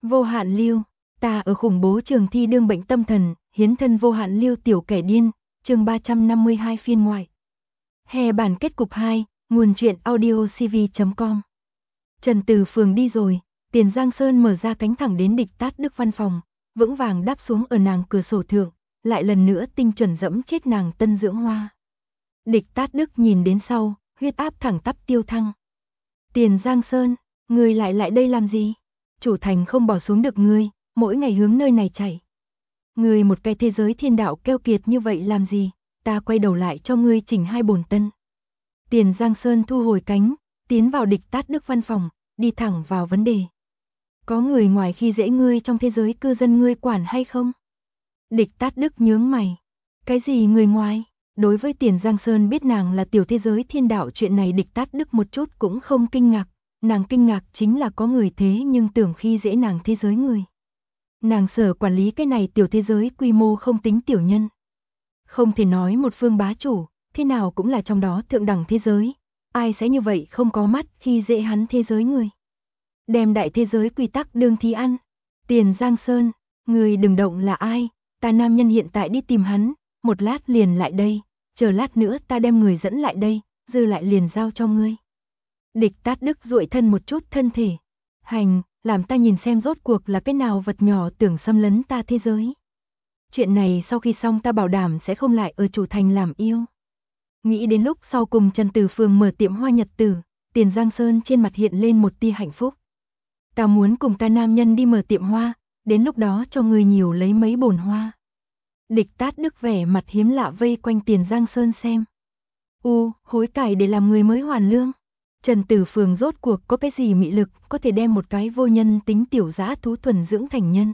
Vô hạn lưu, ta ở khủng bố trường thi đương bệnh tâm thần, hiến thân vô hạn lưu tiểu kẻ điên, chương 352 phiên ngoại. Hè bản kết cục 2, nguồn truyện audiocv.com. Trần Từ Phường đi rồi, Tiền Giang Sơn mở ra cánh thẳng đến địch Tát Đức văn phòng, vững vàng đáp xuống ở nàng cửa sổ thượng, lại lần nữa tinh chuẩn dẫm chết nàng Tân Dưỡng Hoa. Địch Tát Đức nhìn đến sau, huyết áp thẳng tắp tiêu thăng. Tiền Giang Sơn, ngươi lại đây làm gì? Chủ thành không bỏ xuống được ngươi, mỗi ngày hướng nơi này chạy. Ngươi một cái thế giới thiên đạo keo kiệt như vậy làm gì? Ta quay đầu lại cho ngươi chỉnh 2 bồn tân. Tiền Giang Sơn thu hồi cánh, tiến vào địch Tát Đức văn phòng, đi thẳng vào vấn đề. Có người ngoài khi dễ ngươi trong thế giới cư dân ngươi quản hay không? Địch Tát Đức nhướng mày. Cái gì người ngoài? Đối với Tiền Giang Sơn biết nàng là tiểu thế giới thiên đạo chuyện này địch Tát Đức một chút cũng không kinh ngạc. Nàng kinh ngạc chính là có người thế nhưng tưởng khi dễ nàng thế giới người. Nàng sở quản lý cái này tiểu thế giới quy mô không tính tiểu nhân. Không thể nói một phương bá chủ, thế nào cũng là trong đó thượng đẳng thế giới. Ai sẽ như vậy không có mắt khi dễ hắn thế giới người. Đem đại thế giới quy tắc đương thi ăn. Tiền Giang Sơn, người đừng động là ai, ta nam nhân hiện tại đi tìm hắn, một lát liền lại đây, chờ lát nữa ta đem người dẫn lại đây, dư lại liền giao cho ngươi. Địch Tát Đức duỗi thân một chút thân thể. Hành, làm ta nhìn xem rốt cuộc là cái nào vật nhỏ tưởng xâm lấn ta thế giới. Chuyện này sau khi xong ta bảo đảm sẽ không lại ở chủ thành làm yêu. Nghĩ đến lúc sau cùng Trần Từ Phường mở tiệm hoa nhật tử, Tiền Giang Sơn trên mặt hiện lên một tia hạnh phúc. Ta muốn cùng ta nam nhân đi mở tiệm hoa, đến lúc đó cho người nhiều lấy mấy bồn hoa. Địch Tát Đức vẻ mặt hiếm lạ vây quanh Tiền Giang Sơn xem. Hối cải để làm người mới hoàn lương. Trần Từ Phường rốt cuộc có cái gì mị lực có thể đem một cái vô nhân tính tiểu dã thú thuần dưỡng thành nhân.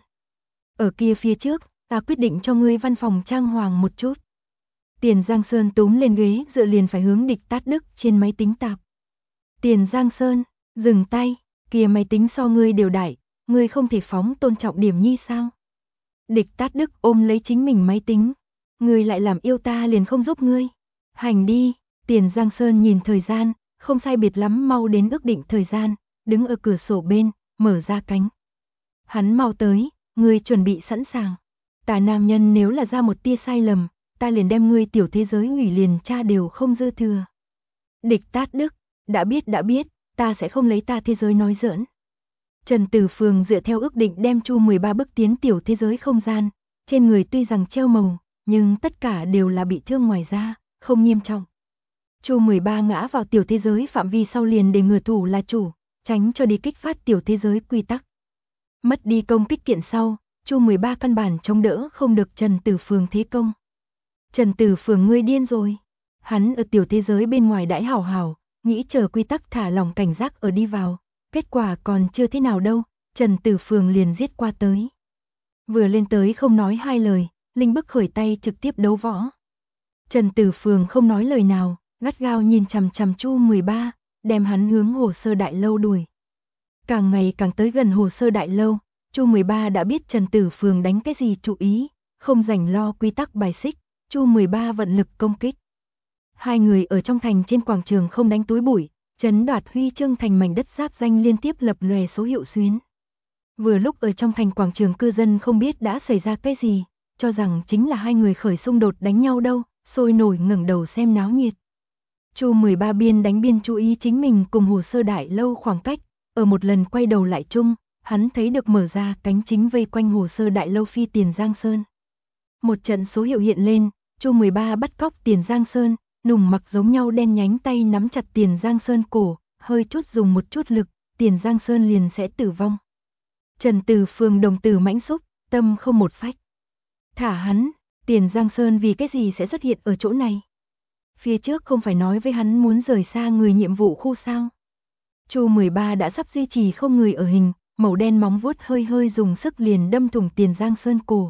Ở kia phía trước, ta quyết định cho ngươi văn phòng trang hoàng một chút. Tiền Giang Sơn túm lên ghế dựa liền phải hướng địch Tát Đức trên máy tính tạp. Tiền Giang Sơn, dừng tay, kia máy tính so ngươi đều đại, ngươi không thể phóng tôn trọng điểm nhi sao? Địch Tát Đức ôm lấy chính mình máy tính, ngươi lại làm yêu ta liền không giúp ngươi. Hành đi, Tiền Giang Sơn nhìn thời gian, không sai biệt lắm mau đến ước định thời gian, đứng ở cửa sổ bên, mở ra cánh. Hắn mau tới, ngươi chuẩn bị sẵn sàng. Ta nam nhân nếu là ra một tia sai lầm, ta liền đem ngươi tiểu thế giới hủy liền cha đều không dư thừa. Địch Tát Đức, đã biết, ta sẽ không lấy ta thế giới nói giỡn. Trần Từ Phường dựa theo ước định đem Chu 13 bước tiến tiểu thế giới không gian, trên người tuy rằng treo màu, nhưng tất cả đều là bị thương ngoài da, không nghiêm trọng. Chu 13 ngã vào tiểu thế giới phạm vi sau liền để người thủ là chủ, tránh cho đi kích phát tiểu thế giới quy tắc. Mất đi công kích kiện sau, Chu 13 căn bản chống đỡ không được Trần Từ Phường thế công. Trần Từ Phường ngươi điên rồi. Hắn ở tiểu thế giới bên ngoài đãi hảo hảo, nghĩ chờ quy tắc thả lỏng cảnh giác ở đi vào. Kết quả còn chưa thế nào đâu, Trần Từ Phường liền giết qua tới. Vừa lên tới không nói hai lời, Linh Bức khởi tay trực tiếp đấu võ. Trần Từ Phường không nói lời nào, gắt gao nhìn chằm chằm Chu 13, đem hắn hướng hồ sơ đại lâu đuổi. Càng ngày càng tới gần hồ sơ đại lâu, Chu 13 đã biết Trần Từ Phường đánh cái gì chú ý, không rảnh lo quy tắc bài xích, Chu 13 vận lực công kích. Hai người ở trong thành trên quảng trường không đánh túi bụi, chấn đoạt huy chương thành mảnh đất giáp danh liên tiếp lập lòe số hiệu xuyến. Vừa lúc ở trong thành quảng trường cư dân không biết đã xảy ra cái gì, cho rằng chính là hai người khởi xung đột đánh nhau đâu, sôi nổi ngẩng đầu xem náo nhiệt. Chu 13 biên đánh biên chú ý chính mình cùng hồ sơ đại lâu khoảng cách, ở một lần quay đầu lại chung, hắn thấy được mở ra cánh chính vây quanh hồ sơ đại lâu phi Tiền Giang Sơn. Một trận số hiệu hiện lên, Chu 13 bắt cóc Tiền Giang Sơn, nùng mặc giống nhau đen nhánh tay nắm chặt Tiền Giang Sơn cổ, hơi chút dùng một chút lực, Tiền Giang Sơn liền sẽ tử vong. Trần Từ Phường đồng tử mãnh xúc, tâm không một phách. Thả hắn, Tiền Giang Sơn vì cái gì sẽ xuất hiện ở chỗ này? Phía trước không phải nói với hắn muốn rời xa người nhiệm vụ khu sao? Chu 13 đã sắp duy trì không người ở hình, màu đen móng vuốt hơi hơi dùng sức liền đâm thủng Tiền Giang Sơn cổ.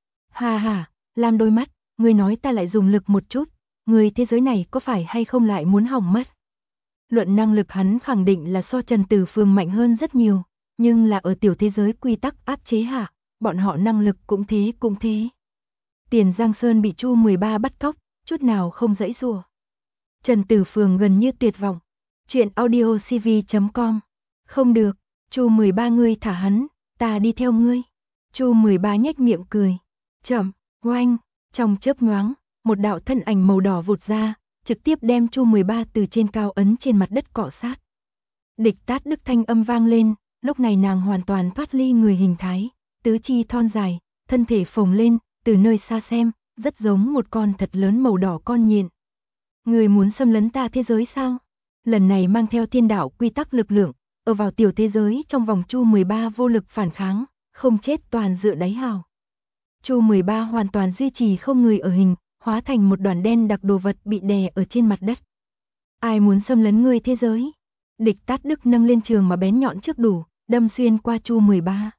Hà, làm đôi mắt, ngươi nói ta lại dùng lực một chút, người thế giới này có phải hay không lại muốn hỏng mất? Luận năng lực hắn khẳng định là so Trần Từ Phường mạnh hơn rất nhiều, nhưng là ở tiểu thế giới quy tắc áp chế hạ, bọn họ năng lực cũng thế. Tiền Giang Sơn bị Chu 13 bắt cóc, chút nào không dãy dùa. Trần Từ Phường gần như tuyệt vọng. Chuyện audiocv.com. Không được, Chu 13 ngươi thả hắn, ta đi theo ngươi. Chu 13 nhếch miệng cười. Chậm, oanh, trong chớp nhoáng, một đạo thân ảnh màu đỏ vụt ra, trực tiếp đem Chu 13 từ trên cao ấn trên mặt đất cọ sát. Địch Tát Đức thanh âm vang lên, lúc này nàng hoàn toàn thoát ly người hình thái, tứ chi thon dài, thân thể phồng lên, từ nơi xa xem, rất giống một con thật lớn màu đỏ con nhện. Người muốn xâm lấn ta thế giới sao? Lần này mang theo thiên đạo quy tắc lực lượng, ở vào tiểu thế giới trong vòng Chu 13 vô lực phản kháng, không chết toàn dựa đáy hào. Chu 13 hoàn toàn duy trì không người ở hình, hóa thành một đoàn đen đặc đồ vật bị đè ở trên mặt đất. Ai muốn xâm lấn ngươi thế giới? Địch Tát Đức nâng lên trường mà bén nhọn trước đủ, đâm xuyên qua Chu 13.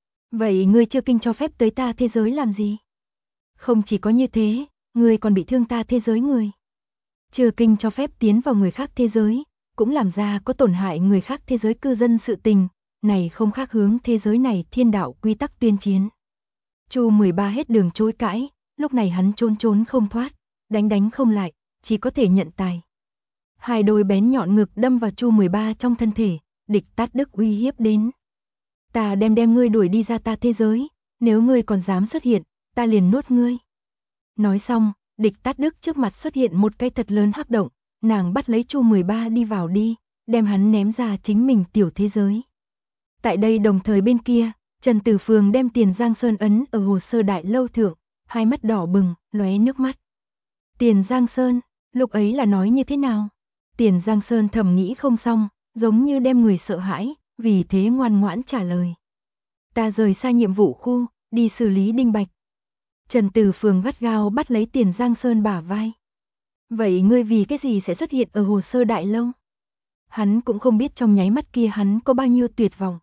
Vậy ngươi chưa kinh cho phép tới ta thế giới làm gì? Không chỉ có như thế, ngươi còn bị thương ta thế giới người. Chưa kinh cho phép tiến vào người khác thế giới, cũng làm ra có tổn hại người khác thế giới cư dân sự tình, này không khác hướng thế giới này thiên đạo quy tắc tuyên chiến. Chu 13 hết đường chối cãi, lúc này hắn trốn không thoát, đánh không lại, chỉ có thể nhận tài. Hai đôi bén nhọn ngực đâm vào Chu 13 trong thân thể, Địch Tát Đức uy hiếp đến. Ta đem ngươi đuổi đi ra ta thế giới, nếu ngươi còn dám xuất hiện, ta liền nuốt ngươi. Nói xong, Địch Tát Đức trước mặt xuất hiện một cái thật lớn hắc động, nàng bắt lấy Chu 13 đi vào đi, đem hắn ném ra chính mình tiểu thế giới. Tại đây đồng thời bên kia, Trần Tử Phường đem Tiền Giang Sơn ấn ở hồ sơ đại lâu thượng, hai mắt đỏ bừng, lóe nước mắt. Tiền Giang Sơn, lúc ấy là nói như thế nào? Tiền Giang Sơn thầm nghĩ không xong, giống như đem người sợ hãi, vì thế ngoan ngoãn trả lời. Ta rời xa nhiệm vụ khu, đi xử lý Đinh Bạch. Trần Tử Phường gắt gao bắt lấy Tiền Giang Sơn bả vai. Vậy ngươi vì cái gì sẽ xuất hiện ở hồ sơ đại lâu? Hắn cũng không biết trong nháy mắt kia hắn có bao nhiêu tuyệt vọng.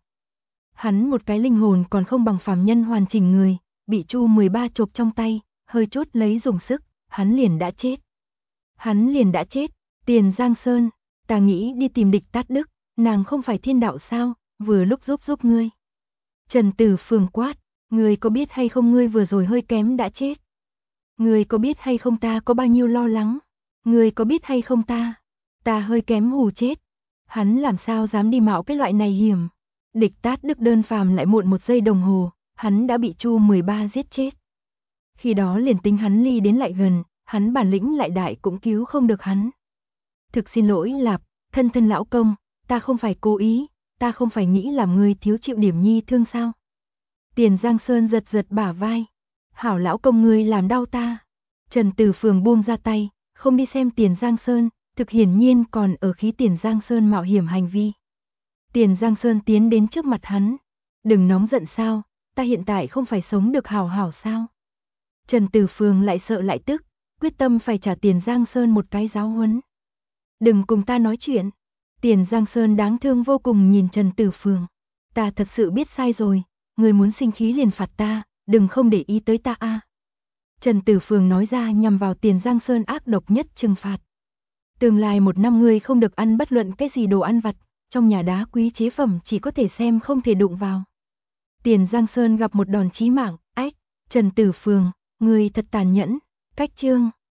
Hắn một cái linh hồn còn không bằng phàm nhân hoàn chỉnh người, bị Chu 13 chộp trong tay, hơi chốt lấy dùng sức, hắn liền đã chết. Hắn liền đã chết, Tiền Giang Sơn, ta nghĩ đi tìm Địch Tát Đức, nàng không phải thiên đạo sao, vừa lúc giúp ngươi. Trần Tử Phường quát, ngươi có biết hay không ngươi vừa rồi hơi kém đã chết? Ngươi có biết hay không ta có bao nhiêu lo lắng? Ngươi có biết hay không ta hơi kém hù chết. Hắn làm sao dám đi mạo cái loại này hiểm. Địch Tát Đức đơn phàm lại muộn 1 giây đồng hồ, hắn đã bị Chu 13 giết chết. Khi đó liền tính hắn ly đến lại gần, hắn bản lĩnh lại đại cũng cứu không được hắn. Thực xin lỗi Lạp, thân lão công, ta không phải cố ý, ta không phải nghĩ làm ngươi thiếu chịu điểm nhi thương sao. Tiền Giang Sơn giật bả vai. Hảo lão công ngươi làm đau ta. Trần Tử Phường buông ra tay, không đi xem Tiền Giang Sơn, thực hiển nhiên còn ở khí Tiền Giang Sơn mạo hiểm hành vi. Tiền Giang Sơn tiến đến trước mặt hắn. Đừng nóng giận sao, ta hiện tại không phải sống được hảo sao. Trần Tử Phường lại sợ lại tức, quyết tâm phải trả Tiền Giang Sơn một cái giáo huấn. Đừng cùng ta nói chuyện. Tiền Giang Sơn đáng thương vô cùng nhìn Trần Tử Phường. Ta thật sự biết sai rồi, người muốn sinh khí liền phạt ta, đừng không để ý tới ta a. Trần Tử Phường nói ra nhằm vào Tiền Giang Sơn ác độc nhất trừng phạt. Tương lai 1 năm ngươi không được ăn bất luận cái gì đồ ăn vặt, trong nhà đá quý chế phẩm chỉ có thể xem không thể đụng vào. Tiền Giang Sơn gặp một đòn chí mạng, ách, Trần Tử Phường, ngươi thật tàn nhẫn, cách chương.